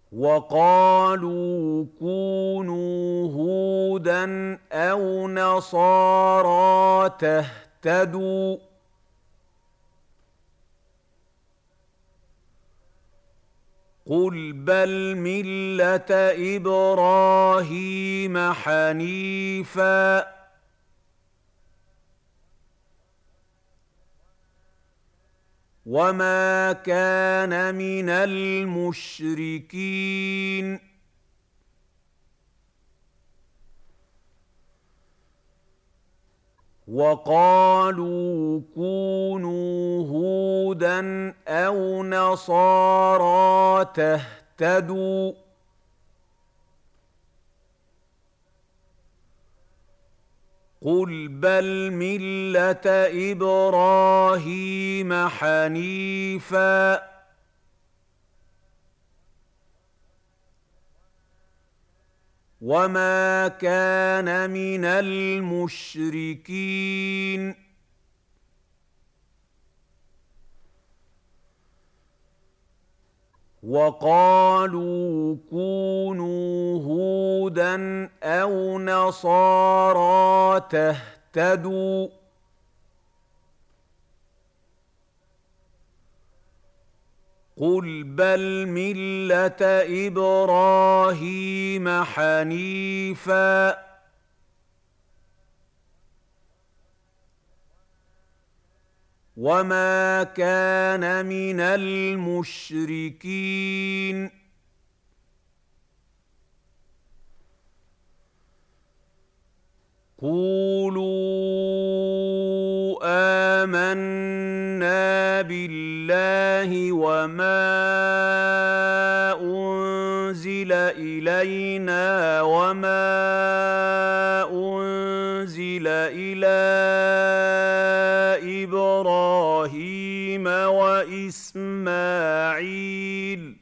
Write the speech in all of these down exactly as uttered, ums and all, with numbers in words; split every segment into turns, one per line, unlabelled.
وَقَالُوا كُونُوا هُودًا أَوْ نَصَارَىٰ تَهْتَدُوا ۗ قُلْ بَلْ مِلَّةَ إِبْرَاهِيمَ حَنِيفًا ۖ وَمَا كَانَ مِنَ الْمُشْرِكِينَ. وَقَالُوا كُونُوا هُودًا أَوْ نَصَارَىٰ تَهْتَدُوا ۗ قُلْ بَلْ مِلَّةَ إِبْرَاهِيمَ حَنِيفًا ۖ وَمَا كَانَ مِنَ الْمُشْرِكِينَ. وَقَالُوا كُونُوا هُودًا أَوْ نَصَارَىٰ تَهْتَدُوا ۗ قُلْ بَلْ مِلَّةَ إِبْرَاهِيمَ حَنِيفًا ۖ وَمَا كَانَ مِنَ الْمُشْرِكِينَ. قُولُوا آمَنَّا بِاللَّهِ وَمَا أُنزِلَ إِلَيْنَا وَمَا أُنزِلَ إِلَىٰ إِبْرَاهِيمَ وَإِسْمَاعِيلَ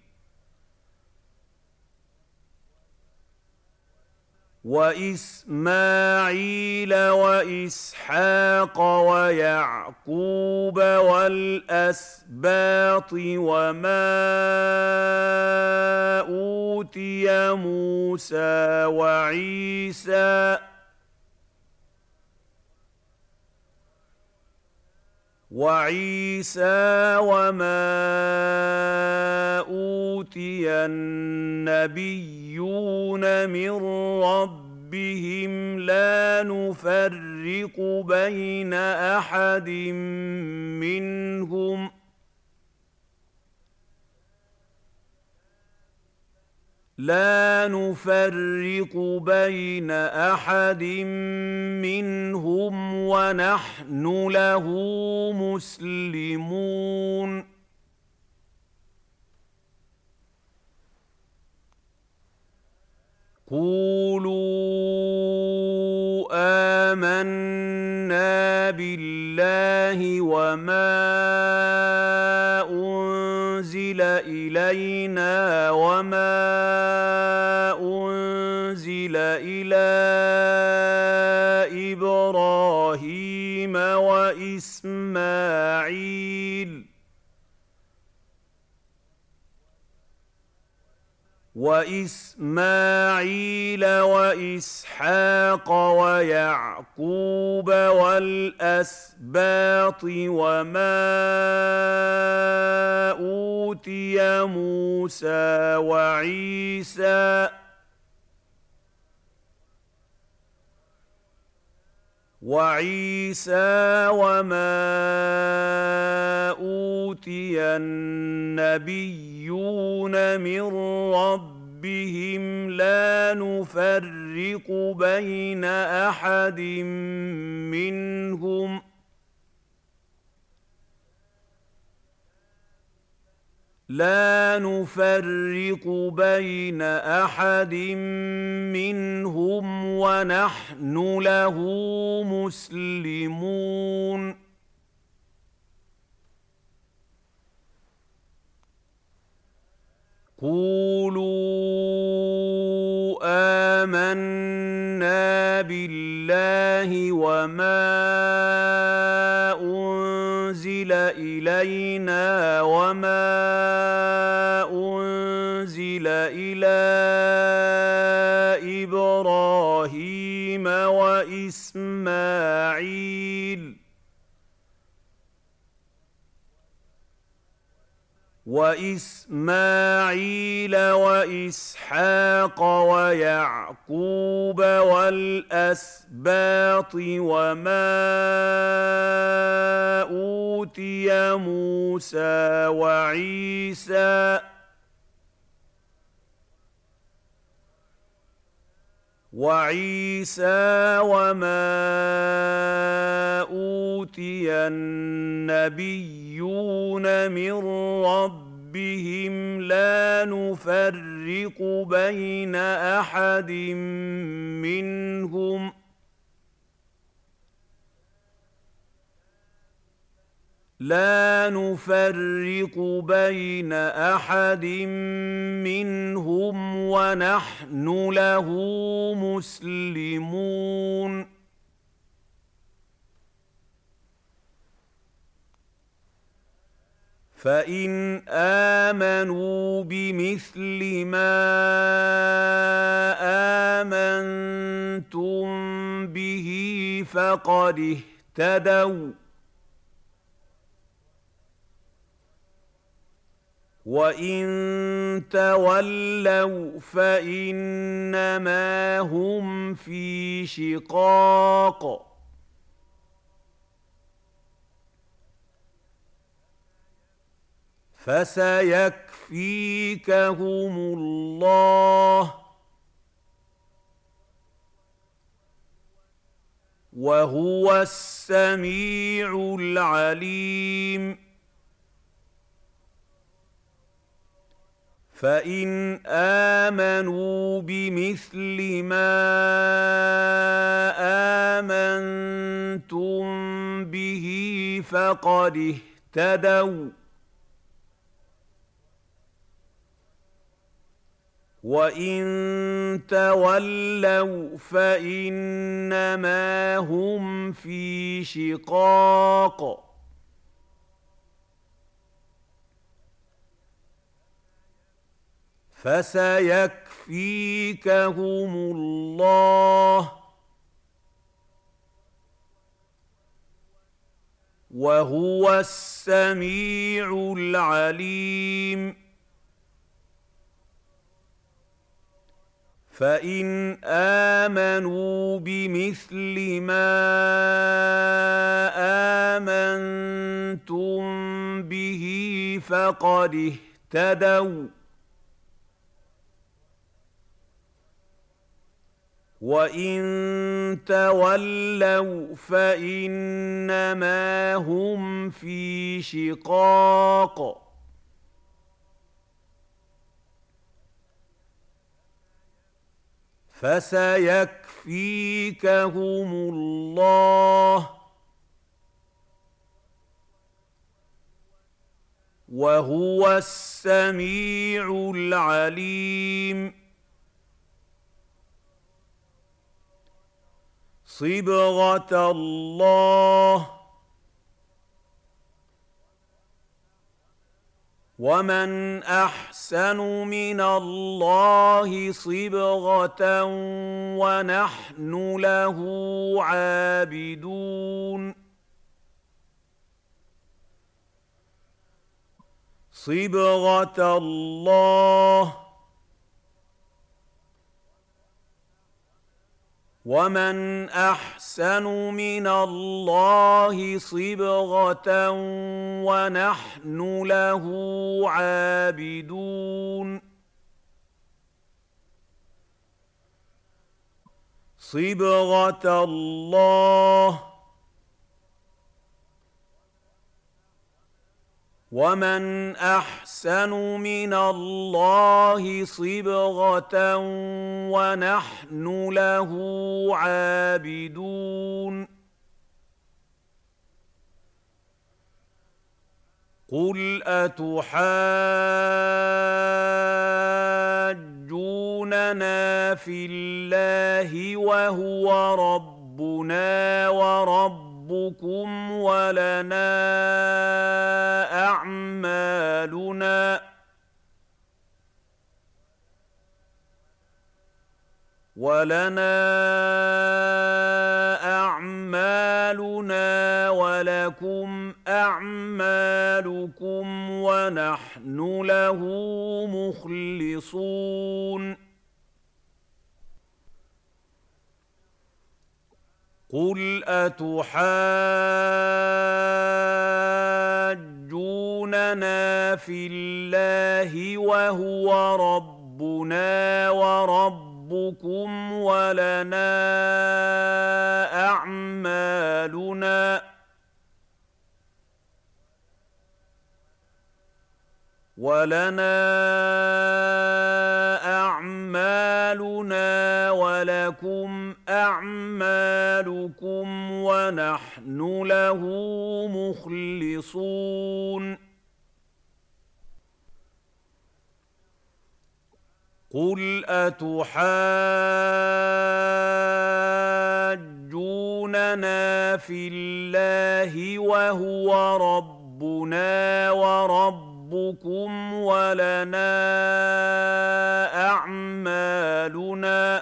وَإِسْمَاعِيلَ وَإِسْحَاقَ وَيَعْقُوبَ وَالْأَسْبَاطِ وَمَا أُوتِيَ مُوسَىٰ وَعِيسَىٰ وَعِيسَىٰ وَمَا أُوتِيَ النَّبِيُّونَ مِن رَّبِّهِمْ لَا نُفَرِّقُ بَيْنَ أَحَدٍ مِّنْهُمْ لَا نُفَرِّقُ بَيْنَ أَحَدٍ مِّنْهُمْ وَنَحْنُ لَهُ مُسْلِمُونَ. قُولُوا آمَنَّا بِاللَّهِ وَمَا أُنزِلَ إِلَيْنَا وَمَا أُنزِلَ إِلَىٰ إِبْرَاهِيمَ وَإِسْمَاعِيلَ وَإِسْمَاعِيلَ وَإِسْحَاقَ وَيَعْقُوبَ وَالْأَسْبَاطِ وَمَا أُوتِيَ مُوسَىٰ وَعِيسَىٰ وَعِيسَىٰ وَمَا أُوتِيَ النَّبِيُّونَ مِن رَّبِّهِمْ لَا نُفَرِّقُ بَيْنَ أَحَدٍ مِّنْهُمْ لَا نُفَرِّقُ بَيْنَ أَحَدٍ مِّنْهُمْ وَنَحْنُ لَهُ مُسْلِمُونَ. قُولُوا آمَنَّا بِاللَّهِ وَمَا أُنزِلَ إِلَيْنَا وَمَا أُنزِلَ أنزل إلى إبراهيم وإسماعيل وإسماعيل وإسحاق ويعقوب والأسباط وما أوتي موسى وعيسى وعيسى وما أوتي النبيون من ربهم لا نفرق بين أحد منهم لا نفرق بين أحد منهم ونحن له مسلمون فإن آمنوا بمثل ما آمنتم به فقد اهتدوا وإن تولوا فإنما هم في شقاق فسيكفيكهم الله وهو السميع العليم فإن آمنوا بمثل ما آمنتم به فقد اهتدوا وإن تولوا فإنما هم في شقاق فسيكفيكهم الله وهو السميع العليم فإن آمنوا بمثل ما آمنتم به فقد اهتدوا وإن تولوا فإنما هم في شقاق فسيكفيكهم الله وهو السميع العليم صبغة الله ومن أحسن من الله صبغة ونحن له عابدون صبغة الله ومن أحسن من الله صبغة ونحن له عابدون صبغة الله ومن أحسن من الله صبغة ونحن له عابدون قل أتحاجوننا في الله وهو ربنا وربكم ولنا أعمالنا وَلَنَا أَعْمَالُنَا وَلَكُمْ أَعْمَالُكُمْ وَنَحْنُ لَهُ مُخْلِصُونَ قُلْ أَتُحَاجُّونَنَا فِي اللَّهِ وَهُوَ رَبُّنَا وَرَبُّكُمْ وَلَنَا أَعْمَالُنَا وَلَنَا أَعْمَالُنَا وَلَكُمْ أَعْمَالُكُمْ وَنَحْنُ لَهُ مُخْلِصُونَ قُلْ أَتُحَاجُّونَنَا فِي اللَّهِ وَهُوَ رَبُّنَا وَرَبُّكُمْ وَلَنَا أَعْمَالُنَا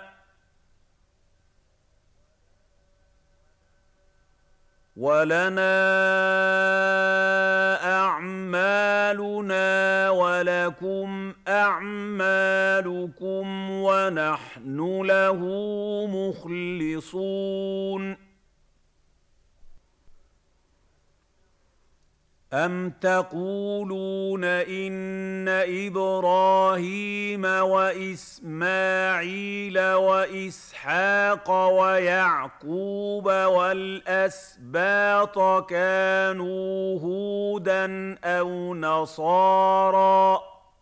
وَلَنَا أَعْمَالُنَا وَلَكُمْ أَعْمَالُكُمْ وَنَحْنُ لَهُ مُخْلِصُونَ أَمْ تَقُولُونَ إِنَّ إِبْرَاهِيمَ وَإِسْمَاعِيلَ وَإِسْحَاقَ وَيَعْقُوبَ وَالْأَسْبَاطَ كَانُوا هُودًا أَوْ نَصَارَىٰ ۗ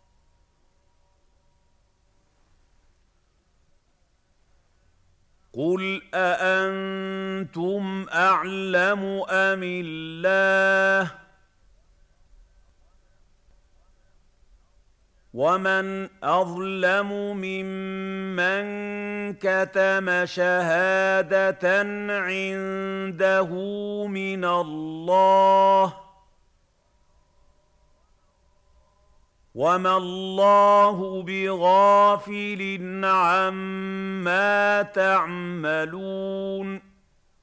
قُلْ أَأَنتُمْ أَعْلَمُ أَمِ اللَّهُ ۗ وَمَنْ أَظْلَمُ مِمَّن كَتَمَ شَهَادَةً عِندَهُ مِنَ اللَّهِ ۗ وَمَا اللَّهُ بِغَافِلٍ عَمَّا تَعْمَلُونَ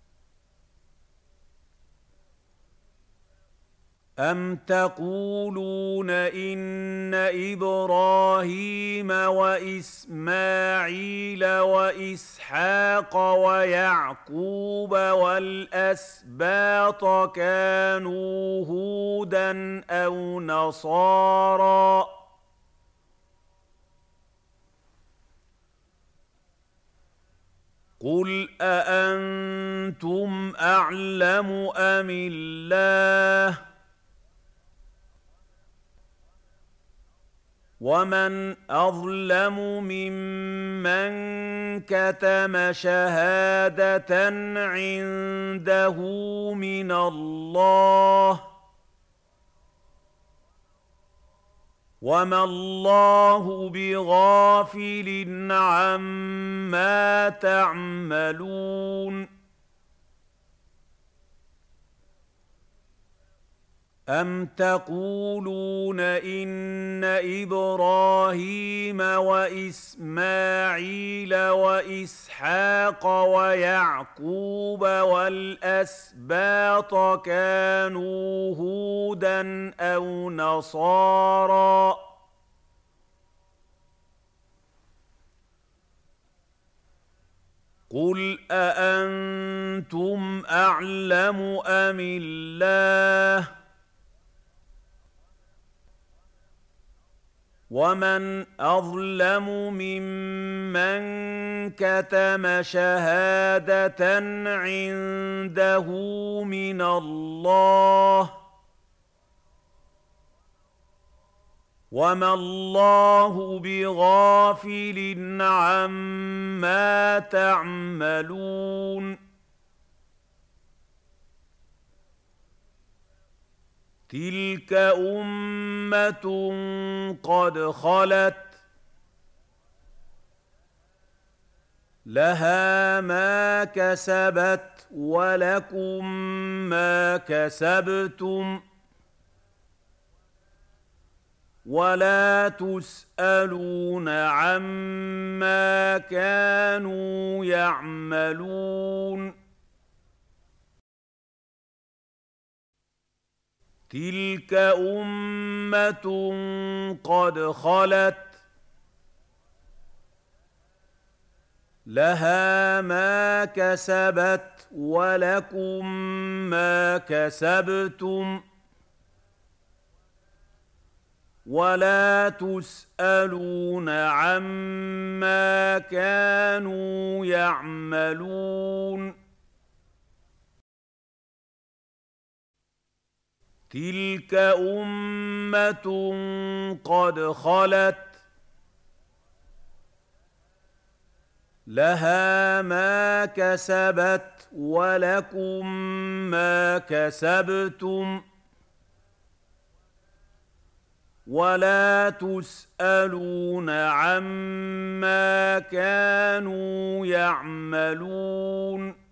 أَمْ تَقُولُونَ إِنَّ إِبْرَاهِيمَ وَإِسْمَاعِيلَ وَإِسْحَاقَ وَيَعْقُوبَ وَالْأَسْبَاطَ كَانُوا هُودًا أَوْ نَصَارَىٰ ۗ قُلْ أَأَنتُمْ أَعْلَمُ أَمِ اللَّهُ ۗ وَمَنْ أَظْلَمُ مِمَّن كَتَمَ شَهَادَةً عِندَهُ مِنَ اللَّهِ ۗ وَمَا اللَّهُ بِغَافِلٍ عَمَّا تَعْمَلُونَ أَمْ تَقُولُونَ إِنَّ إِبْرَاهِيمَ وَإِسْمَاعِيلَ وَإِسْحَاقَ وَيَعْقُوبَ وَالْأَسْبَاطَ كَانُوا هُودًا أَوْ نَصَارَىٰ ۗ قُلْ أَأَنتُمْ أَعْلَمُ أَمِ اللَّهُ ۗ وَمَنْ أَظْلَمُ مِمَّن كَتَمَ شَهَادَةً عِندَهُ مِنَ اللَّهِ ۗ وَمَا اللَّهُ بِغَافِلٍ عَمَّا تَعْمَلُونَ تِلْكَ أُمَّةٌ قَدْ خَلَتْ لَهَا مَا كَسَبَتْ وَلَكُم مَّا كَسَبْتُمْ ولا تسألون عما كانوا يعملون تلك أمة قد خلت لها ما كسبت ولكم ما كسبتم ولا تسألون عما كانوا يعملون تلك أمة قد خلت لها ما كسبت ولكم ما كسبتم ولا تسألون عما كانوا يعملون